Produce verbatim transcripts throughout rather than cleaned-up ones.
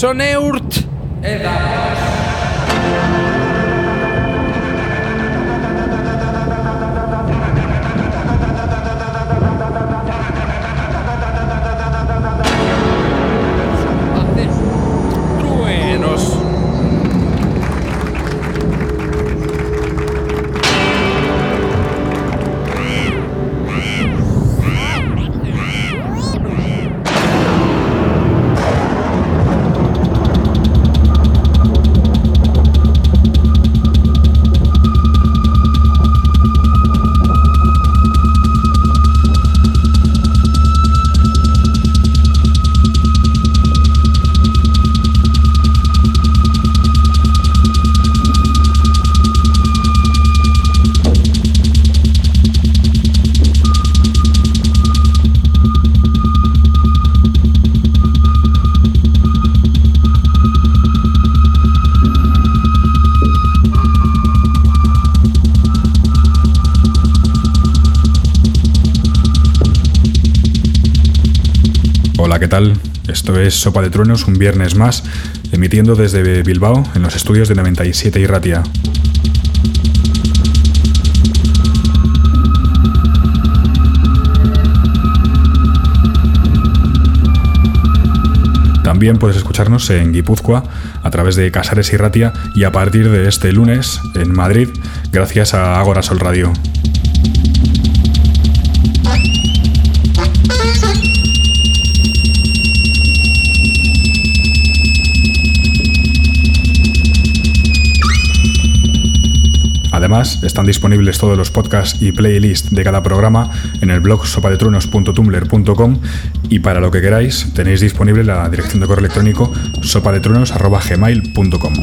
Soneurt edamos. Truenos. Hola, ¿qué tal? Esto es Sopa de Truenos, un viernes más, emitiendo desde Bilbao, en los estudios de noventa y siete Irratia. También puedes escucharnos en Guipúzcoa a través de Casares Irratia y a partir de este lunes en Madrid, gracias a Agora Sol Radio. Además, están disponibles todos los podcasts y playlists de cada programa en el blog sopadetruenos punto tumblr punto com y para lo que queráis tenéis disponible la dirección de correo electrónico sopadetruenos arroba gmail punto com.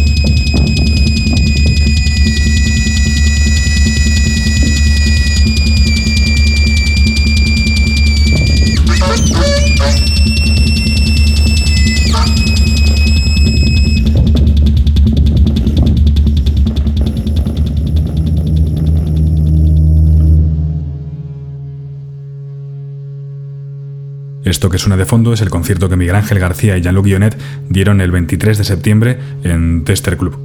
Esto que suena de fondo es el concierto que Miguel Ángel García y Jean-Luc Guionet dieron el veintitrés de septiembre en Tester Club.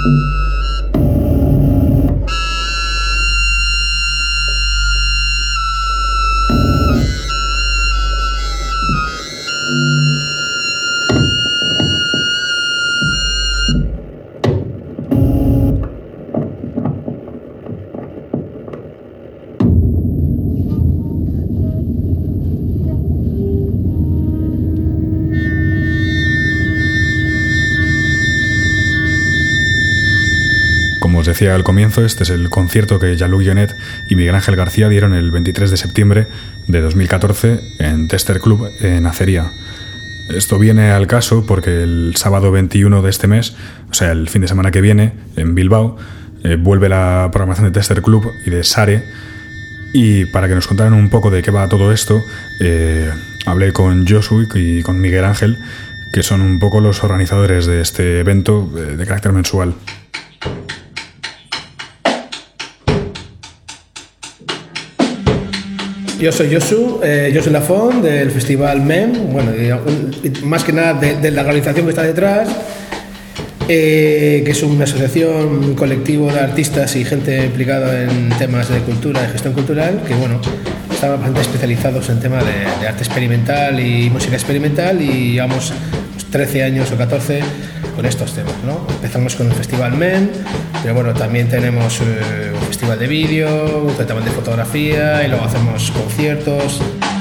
Como os decía al comienzo, este es el concierto que Jean-Luc Jonnet y Miguel Ángel García dieron el veintitrés de septiembre de dos mil catorce en Tester Club en Acería. Esto viene al caso porque el sábado veintiuno de este mes, o sea, el fin de semana que viene, en Bilbao, eh, vuelve la programación de Tester Club y de Sare. Y para que nos contaran un poco de qué va todo esto, eh, hablé con Josu y con Miguel Ángel, que son un poco los organizadores de este evento eh, de carácter mensual. Yo soy Josu, eh, Josu Lafont del Festival M E M, bueno, más que nada de, de la organización que está detrás, eh, que es una asociación, un colectivo de artistas y gente implicada en temas de cultura, de gestión cultural, que bueno, están bastante especializados en temas de, de arte experimental y música experimental, y llevamos trece años o catorce con estos temas, ¿no? Empezamos con el Festival M E M, pero bueno, también tenemos eh, un festival de vídeo, un festival de fotografía, y luego hacemos conciertos.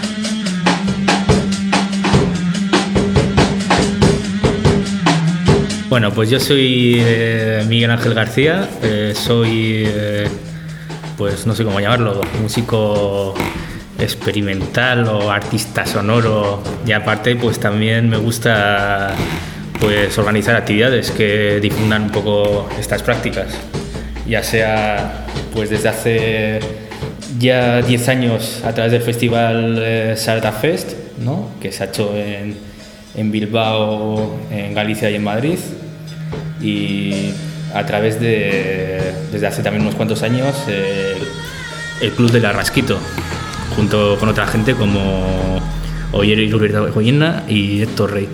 Bueno, pues yo soy eh, Miguel Ángel García, eh, soy, eh, pues no sé cómo llamarlo, músico experimental o artista sonoro, y aparte pues también me gusta pues organizar actividades que difundan un poco estas prácticas, ya sea pues desde hace ya diez años a través del festival eh, Sarda Fest, ¿no? Que se ha hecho en, en Bilbao, en Galicia y en Madrid, y a través de, desde hace también unos cuantos años, eh, el Club del Arrasquito, junto con otra gente como Oyer y Roberto Goyena y Héctor Rey.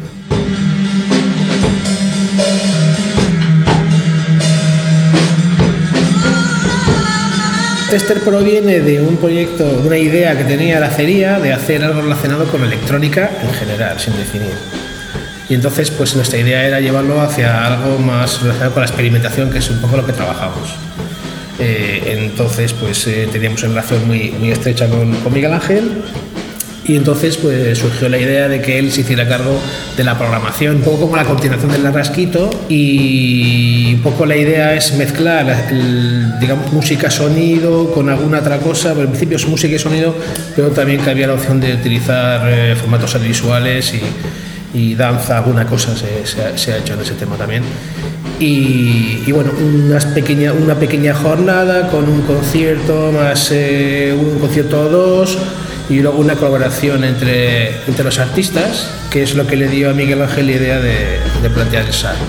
Tester proviene de un proyecto, de una idea que tenía la Acería de hacer algo relacionado con electrónica en general, sin definir. Y entonces, pues nuestra idea era llevarlo hacia algo más relacionado con la experimentación, que es un poco lo que trabajamos. Eh, entonces, pues eh, teníamos una relación muy, muy estrecha con, con Miguel Ángel, y entonces pues surgió la idea de que él se hiciera cargo de la programación, un poco como la continuación del Arrasquito, y un poco la idea es mezclar el, digamos, música, sonido con alguna otra cosa, pero en principio es música y sonido, pero también que había la opción de utilizar eh, formatos audiovisuales y, y danza, alguna cosa se, se, ha, se ha hecho en ese tema también. Y, y bueno, unas pequeña, una pequeña jornada con un concierto más eh, un concierto o dos, y luego una colaboración entre, entre los artistas, que es lo que le dio a Miguel Ángel la idea de, de plantear el S A R.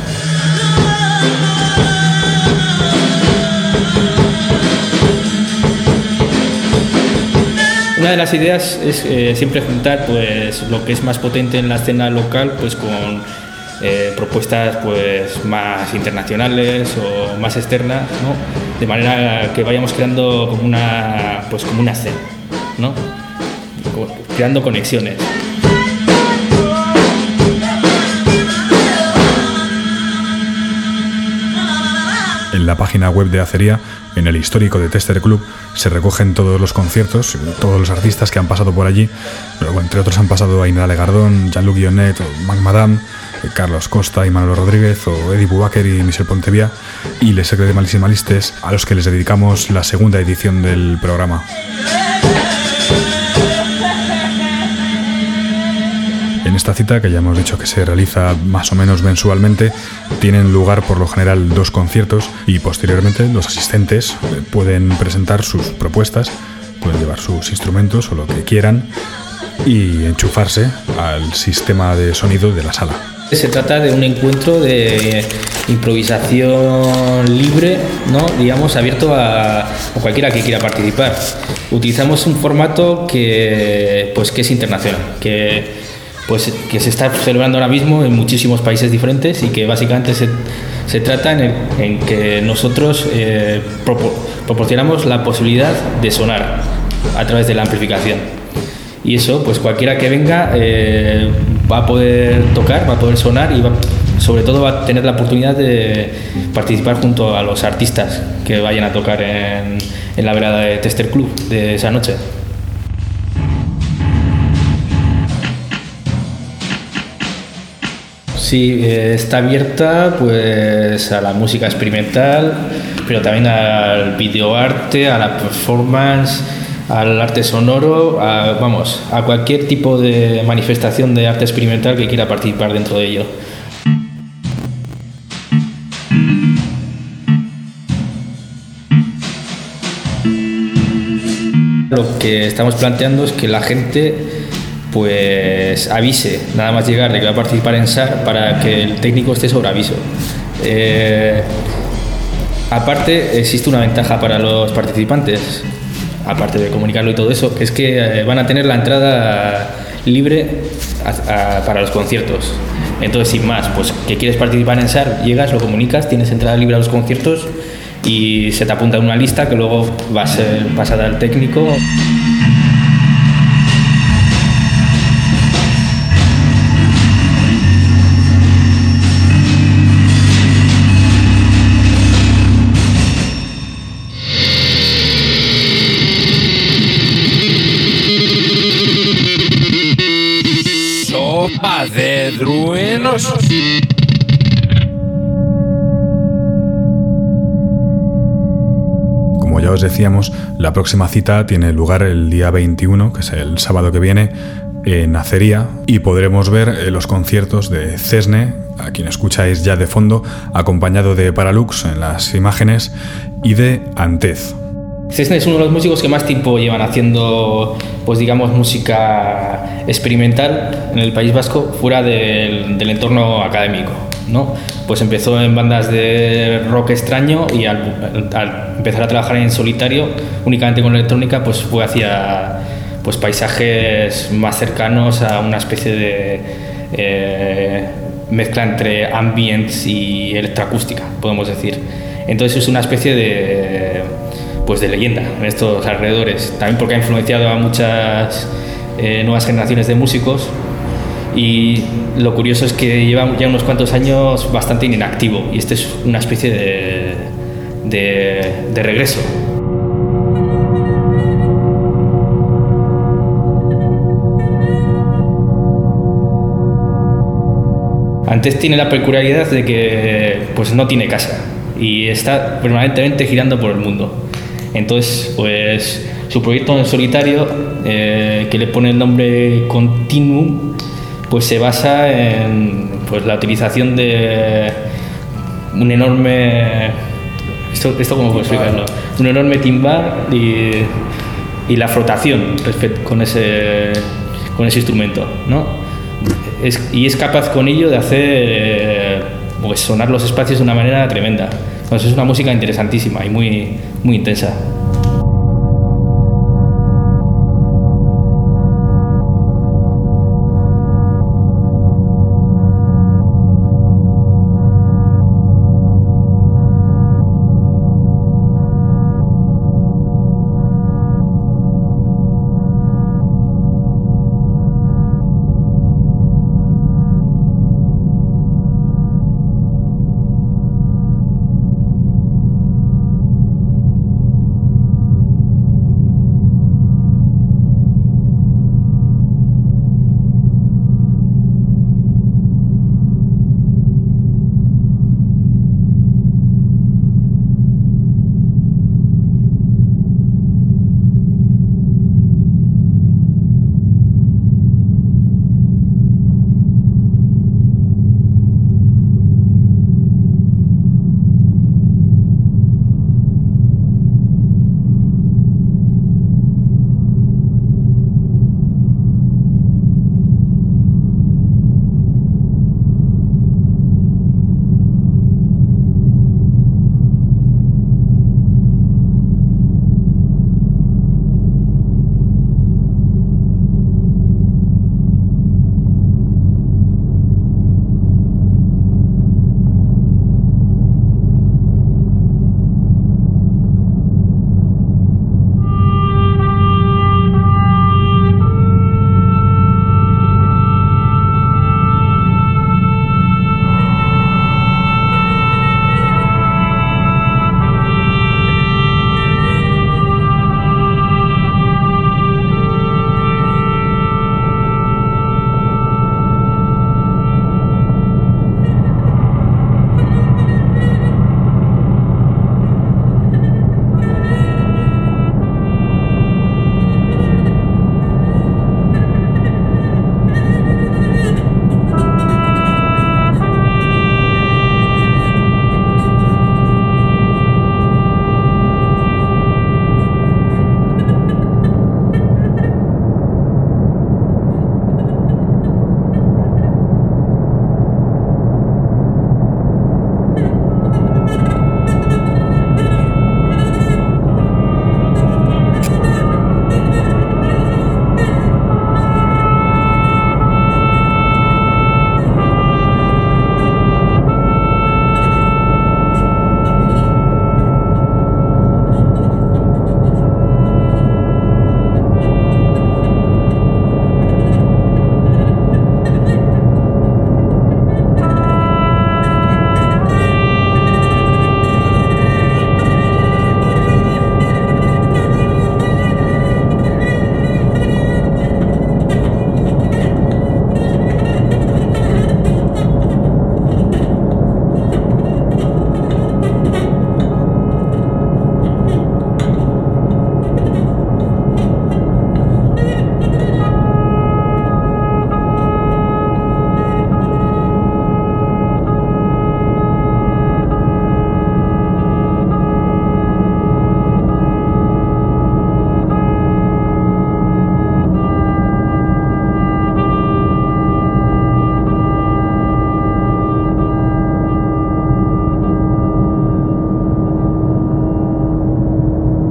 Una de las ideas es eh, siempre juntar pues lo que es más potente en la escena local pues con eh, propuestas pues más internacionales o más externas, ¿no? De manera que vayamos creando como una pues como una escena, ¿no? Creando conexiones. En la página web de Acería, en el histórico de Tester Club, se recogen todos los conciertos, todos los artistas que han pasado por allí. Pero, bueno, entre otros han pasado Ainhoa Legardón, Jean-Luc Jonnet, Mac Madame, Carlos Costa y Manuel Rodríguez, o Eddie Bubaker y Michel Pontevia, y Les Secrets de Malísimalistes, a los que les dedicamos la segunda edición del programa. En esta cita, que ya hemos dicho que se realiza más o menos mensualmente, tienen lugar por lo general dos conciertos, y posteriormente los asistentes pueden presentar sus propuestas, pueden llevar sus instrumentos o lo que quieran y enchufarse al sistema de sonido de la sala. Se trata de un encuentro de improvisación libre, ¿no? Digamos, abierto a, a cualquiera que quiera participar. Utilizamos un formato que, pues, que es internacional, que pues que se está celebrando ahora mismo en muchísimos países diferentes y que básicamente se, se trata en, el, en que nosotros eh, propor, proporcionamos la posibilidad de sonar a través de la amplificación. Y eso, pues cualquiera que venga eh, va a poder tocar, va a poder sonar y va, sobre todo va a tener la oportunidad de participar junto a los artistas que vayan a tocar en, en la velada de Tester Club de esa noche. Sí, eh, está abierta pues a la música experimental, pero también al videoarte, a la performance, al arte sonoro, a, vamos, a cualquier tipo de manifestación de arte experimental que quiera participar dentro de ello. Lo que estamos planteando es que la gente pues avise, nada más llegar de que va a participar en S A R para que el técnico esté sobre aviso. Eh, aparte, existe una ventaja para los participantes, aparte de comunicarlo y todo eso, que es que eh, van a tener la entrada libre a, a, para los conciertos. Entonces, sin más, pues que quieres participar en S A R, llegas, lo comunicas, tienes entrada libre a los conciertos y se te apunta en una lista que luego va a ser pasada al técnico. Sopa de truenos. Como ya os decíamos, la próxima cita tiene lugar el día veintiuno, que es el sábado que viene, en Acería, y podremos ver los conciertos de Cesne, a quien escucháis ya de fondo, acompañado de Paralux en las imágenes, y de Antez. Cesne es uno de los músicos que más tiempo llevan haciendo, pues digamos, música experimental en el País Vasco, fuera del, del entorno académico, ¿no? Pues empezó en bandas de rock extraño y al, al empezar a trabajar en solitario, únicamente con electrónica, pues fue hacia pues paisajes más cercanos a una especie de eh, mezcla entre ambience y electroacústica, podemos decir. Entonces es una especie de pues de leyenda en estos alrededores, también porque ha influenciado a muchas eh, nuevas generaciones de músicos, y lo curioso es que lleva ya unos cuantos años bastante inactivo y este es una especie de, de, de regreso. Antes tiene la peculiaridad de que pues no tiene casa y está permanentemente girando por el mundo. Entonces, pues su proyecto en solitario, eh, que le pone el nombre Continuum, pues se basa en pues, la utilización de un enorme... ¿Esto, esto cómo puedo explicarlo? Un enorme timbar y, y la frotación con ese, con ese instrumento, ¿no? Es, y es capaz con ello de hacer pues, sonar los espacios de una manera tremenda. Entonces es una música interesantísima y muy, muy intensa.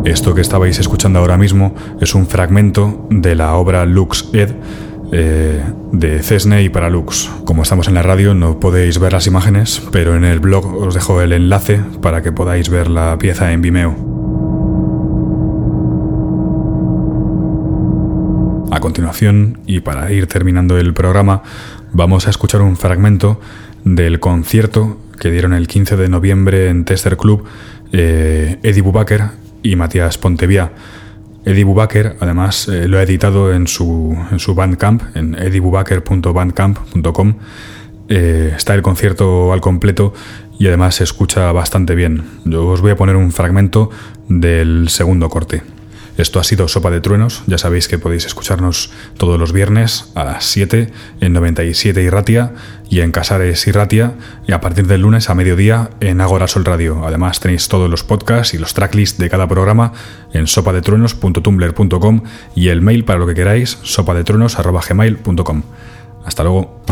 Esto que estabais escuchando ahora mismo es un fragmento de la obra Lux Ed eh, de Cesne y para Lux. Como estamos en la radio no podéis ver las imágenes, pero en el blog os dejo el enlace para que podáis ver la pieza en Vimeo. A continuación, y para ir terminando el programa, vamos a escuchar un fragmento del concierto que dieron el quince de noviembre en Tester Club eh, Eddie Bubaker y Matías Pontevía. Eddie Bubaker, además, eh, lo ha editado en su, en su Bandcamp, en eddie bubaker punto bandcamp punto com. Eh, está el concierto al completo y además se escucha bastante bien. Yo os voy a poner un fragmento del segundo corte. Esto ha sido Sopa de Truenos. Ya sabéis que podéis escucharnos todos los viernes a las siete en noventa y siete Irratia y en Casares Irratia, y a partir del lunes a mediodía en Agora Sol Radio. Además tenéis todos los podcasts y los tracklists de cada programa en sopadetruenos punto tumblr punto com y el mail para lo que queráis, sopadetruenos arroba gmail punto com. Hasta luego.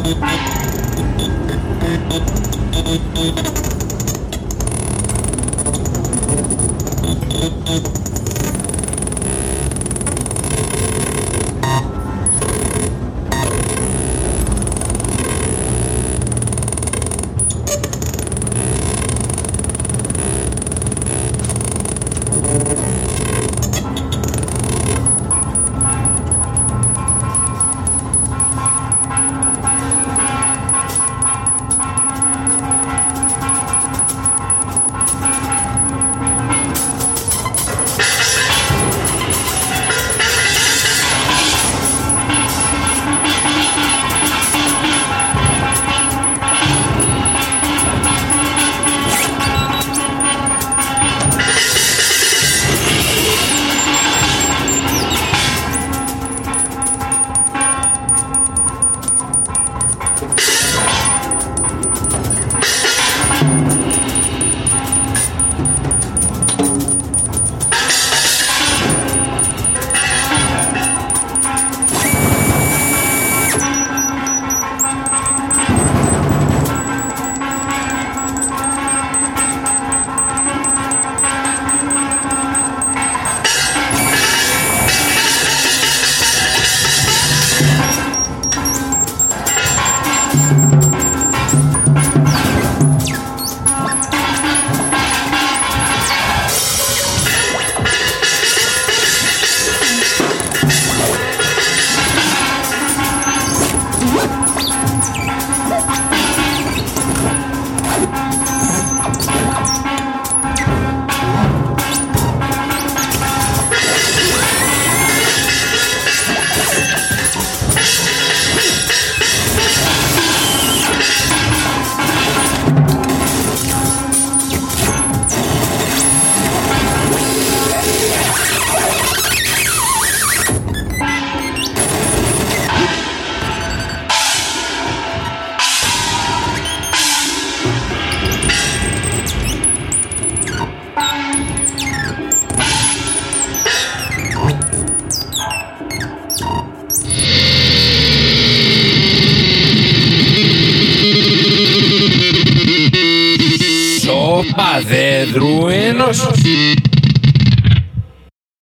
Sopa de truenos.